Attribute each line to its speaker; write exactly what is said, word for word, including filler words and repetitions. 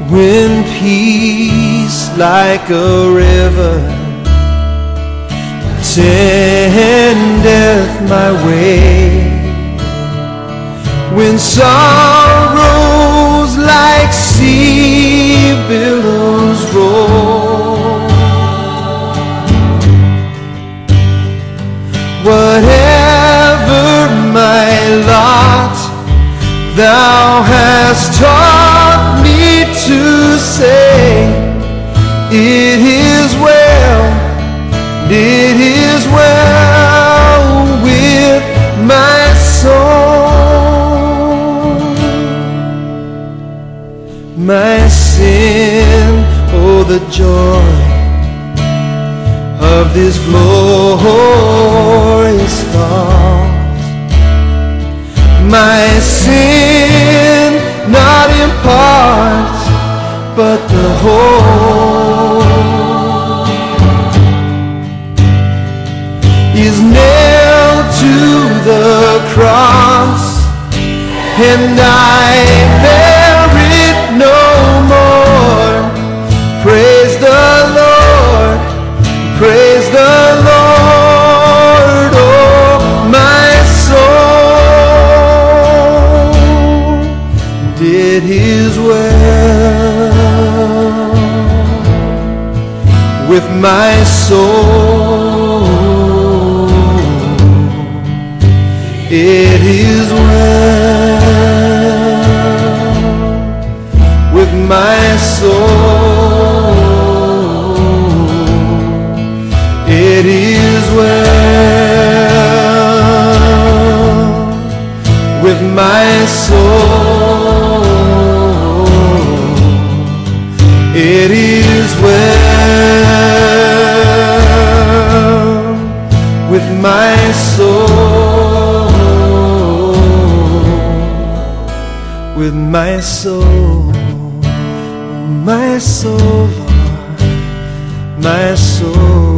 Speaker 1: When peace like a river attendeth my way, when sorrows like sea billows roll, whatever my lot, thou hast taught me to say, it is well, it is well with my soul. My sin, oh the joy of this glorious thought. My sin, not in part, but the whole, is nailed to the cross, and I bear it no more. Praise the Lord, praise the Lord, oh my soul did his well with my soul. It is well with my soul. It is well with my soul. It is well with my soul, with my soul, my soul, Lord, my soul.